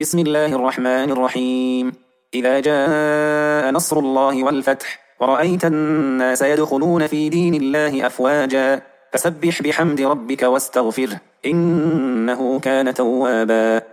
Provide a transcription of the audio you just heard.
بسم الله الرحمن الرحيم. إذا جاء نصر الله والفتح ورأيت الناس يدخلون في دين الله أفواجا فسبح بحمد ربك واستغفره إنه كان توابا.